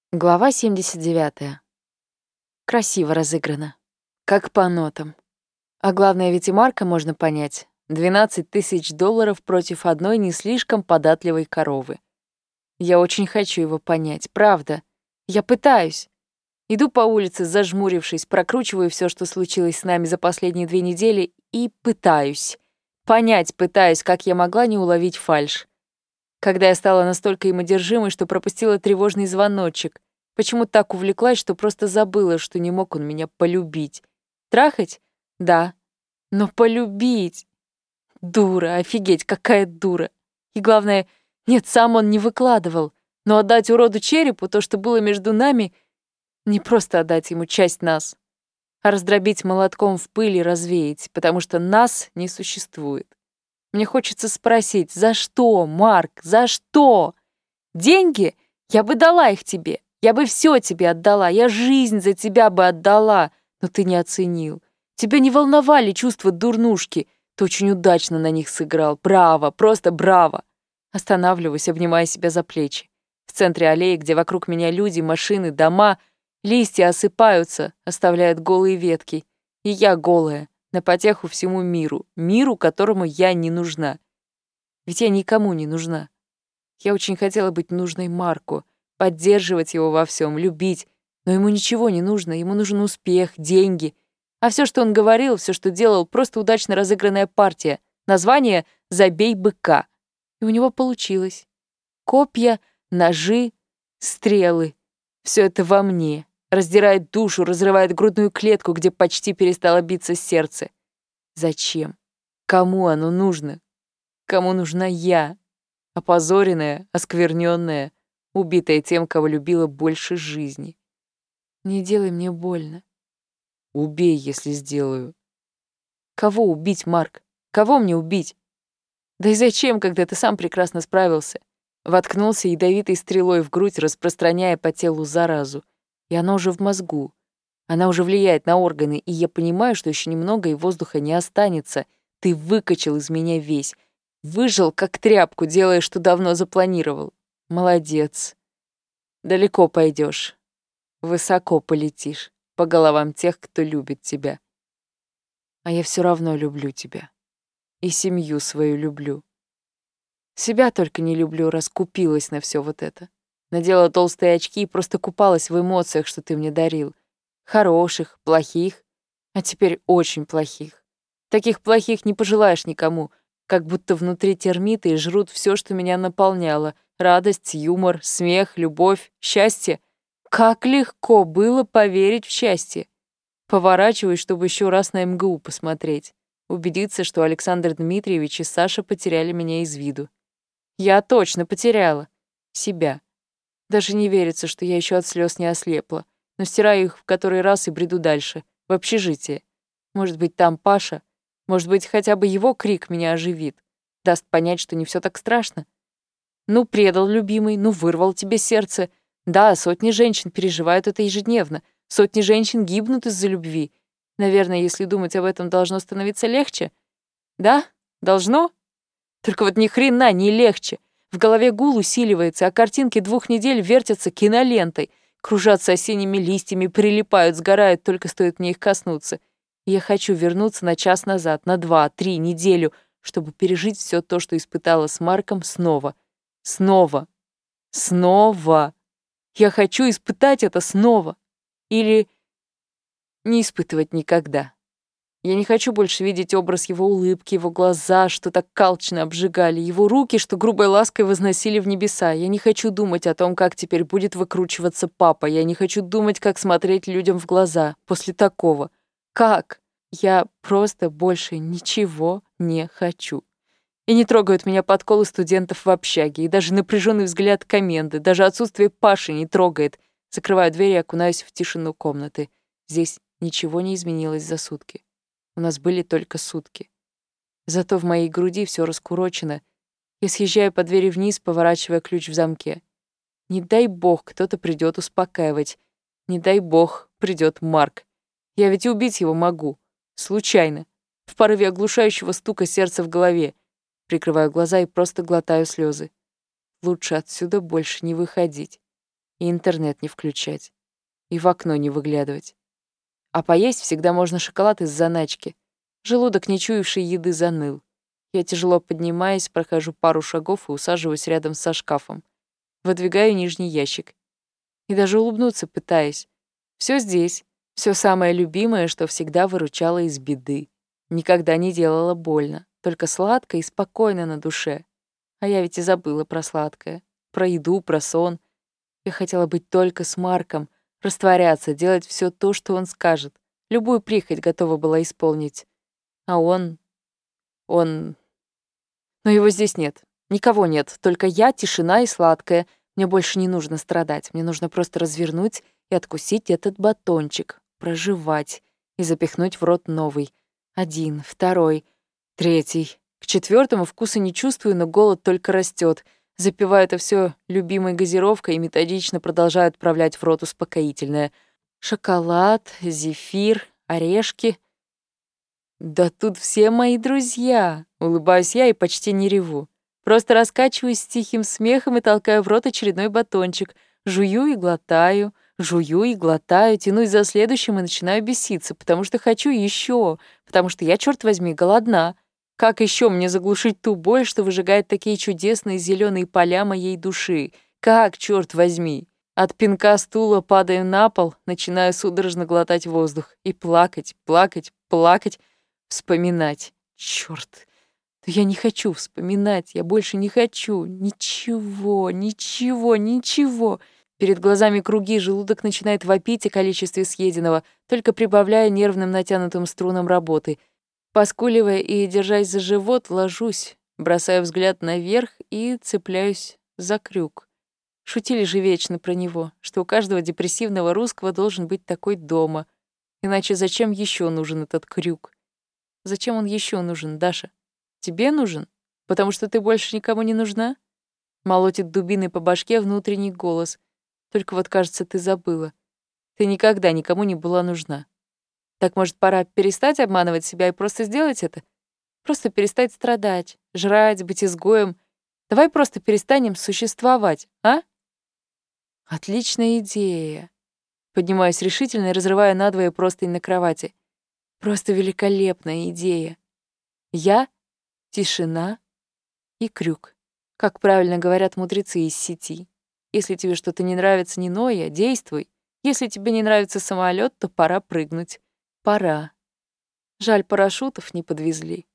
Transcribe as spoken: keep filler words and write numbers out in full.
Глава семьдесят девятая. Красиво разыграно. Как по нотам. А главное, ведь и Марка можно понять. двенадцать тысяч долларов против одной не слишком податливой коровы. Я очень хочу его понять, правда. Я пытаюсь. Иду по улице, зажмурившись, прокручиваю все, что случилось с нами за последние две недели, и пытаюсь. Понять пытаюсь, как я могла не уловить фальшь. Когда я стала настолько им одержимой, что пропустила тревожный звоночек. Почему так увлеклась, что просто забыла, что не мог он меня полюбить. Трахать? Да. Но полюбить? Дура, офигеть, какая дура. И главное, нет, сам он не выкладывал. Но отдать уроду черепу то, что было между нами, не просто отдать ему часть нас, а раздробить молотком в пыль и развеять, потому что нас не существует. Мне хочется спросить, за что, Марк, за что? Деньги? Я бы дала их тебе. Я бы все тебе отдала. Я жизнь за тебя бы отдала. Но ты не оценил. Тебя не волновали чувства дурнушки. Ты очень удачно на них сыграл. Браво, просто браво. Останавливаюсь, обнимая себя за плечи. В центре аллеи, где вокруг меня люди, машины, дома, листья осыпаются, оставляют голые ветки. И я голая. На потеху всему миру, миру, которому я не нужна. Ведь я никому не нужна. Я очень хотела быть нужной Марку, поддерживать его во всем, любить, но ему ничего не нужно, ему нужен успех, деньги. А все, что он говорил, все, что делал, просто удачно разыгранная партия. Название «Забей быка». И у него получилось. Копья, ножи, стрелы. Все это во мне. Раздирает душу, разрывает грудную клетку, где почти перестало биться сердце. Зачем? Кому оно нужно? Кому нужна я? Опозоренная, оскверненная, убитая тем, кого любила больше жизни. Не делай мне больно. Убей, если сделаю. Кого убить, Марк? Кого мне убить? Да и зачем, когда ты сам прекрасно справился? Воткнулся ядовитой стрелой в грудь, распространяя по телу заразу. И она уже в мозгу. Она уже влияет на органы, и я понимаю, что еще немного, и воздуха не останется. Ты выкачал из меня весь. Выжил, как тряпку, делая, что давно запланировал. Молодец. Далеко пойдешь. Высоко полетишь. По головам тех, кто любит тебя. А я все равно люблю тебя. И семью свою люблю. Себя только не люблю, раз купилась на все вот это. Надела толстые очки и просто купалась в эмоциях, что ты мне дарил. Хороших, плохих, а теперь очень плохих. Таких плохих не пожелаешь никому, как будто внутри термиты и жрут все, что меня наполняло. Радость, юмор, смех, любовь, счастье. Как легко было поверить в счастье. Поворачиваюсь, чтобы еще раз на эм гэ у посмотреть. Убедиться, что Александр Дмитриевич и Саша потеряли меня из виду. Я точно потеряла. Себя. Даже не верится, что я еще от слез не ослепла. Но стираю их в который раз и бреду дальше, в общежитие. Может быть, там Паша? Может быть, хотя бы его крик меня оживит? Даст понять, что не все так страшно? Ну, предал, любимый, ну, вырвал тебе сердце. Да, сотни женщин переживают это ежедневно. Сотни женщин гибнут из-за любви. Наверное, если думать об этом, должно становиться легче. Да? Должно? Только вот ни хрена не легче. В голове гул усиливается, а картинки двух недель вертятся кинолентой. Кружатся осенними листьями, прилипают, сгорают, только стоит мне их коснуться. И я хочу вернуться на час назад, на два, три, неделю, чтобы пережить все то, что испытала с Марком снова. Снова. Снова. Я хочу испытать это снова. Или не испытывать никогда. Я не хочу больше видеть образ его улыбки, его глаза, что так алчно обжигали, его руки, что грубой лаской возносили в небеса. Я не хочу думать о том, как теперь будет выкручиваться папа. Я не хочу думать, как смотреть людям в глаза после такого. Как? Я просто больше ничего не хочу. И не трогают меня подколы студентов в общаге, и даже напряженный взгляд коменды, даже отсутствие Паши не трогает. Закрываю дверь и окунаюсь в тишину комнаты. Здесь ничего не изменилось за сутки. У нас были только сутки. Зато в моей груди все раскурочено. Я съезжаю по двери вниз, поворачивая ключ в замке. Не дай бог, кто-то придет успокаивать. Не дай бог, придет Марк. Я ведь убить его могу. Случайно. В порыве оглушающего стука сердца в голове. Прикрываю глаза и просто глотаю слезы. Лучше отсюда больше не выходить. и интернет не включать, и в окно не выглядывать. А поесть всегда можно шоколад из заначки. Желудок, не чуявший еды, заныл. Я тяжело поднимаюсь, прохожу пару шагов и усаживаюсь рядом со шкафом. Выдвигаю нижний ящик. И даже улыбнуться пытаюсь. Все здесь. Все самое любимое, что всегда выручало из беды. Никогда не делало больно. Только сладко и спокойно на душе. А я ведь и забыла про сладкое. Про еду, про сон. Я хотела быть только с Марком. Растворяться, делать все то, что он скажет. Любую прихоть готова была исполнить. А он... Он... Но его здесь нет. Никого нет. Только я, тишина и сладкое. Мне больше не нужно страдать. Мне нужно просто развернуть и откусить этот батончик. Прожевать. И запихнуть в рот новый. Один, второй, третий. К четвертому вкуса не чувствую, но голод только растет. Запиваю это все любимой газировкой и методично продолжаю отправлять в рот успокоительное. Шоколад, зефир, орешки. Да тут все мои друзья. Улыбаюсь я и почти не реву. Просто раскачиваюсь с тихим смехом и толкаю в рот очередной батончик. Жую и глотаю, жую и глотаю, тянусь за следующим и начинаю беситься, потому что хочу еще, потому что я, черт возьми, голодна. Как еще мне заглушить ту боль, что выжигает такие чудесные зеленые поля моей души? Как, черт возьми? От пинка стула падаю на пол, начинаю судорожно глотать воздух и плакать, плакать, плакать, вспоминать. Черт, да я не хочу вспоминать, я больше не хочу. Ничего, ничего, ничего. Перед глазами круги, желудок начинает вопить о количестве съеденного, только прибавляя нервным натянутым струнам работы. Поскуливая и держась за живот, ложусь, бросаю взгляд наверх и цепляюсь за крюк. Шутили же вечно про него, что у каждого депрессивного русского должен быть такой дома. Иначе зачем еще нужен этот крюк? Зачем он еще нужен, Даша? Тебе нужен? Потому что ты больше никому не нужна? Молотит дубиной по башке внутренний голос. Только вот, кажется, ты забыла. Ты никогда никому не была нужна. Так, может, пора перестать обманывать себя и просто сделать это? Просто перестать страдать, жрать, быть изгоем. Давай просто перестанем существовать, а? Отличная идея. Поднимаюсь решительно и разрываю надвое простынь на кровати. Просто великолепная идея. Я, тишина и крюк. Как правильно говорят мудрецы из сети. Если тебе что-то не нравится, не ной, а действуй. Если тебе не нравится самолет, то пора прыгнуть. Пора. Жаль, парашютов не подвезли.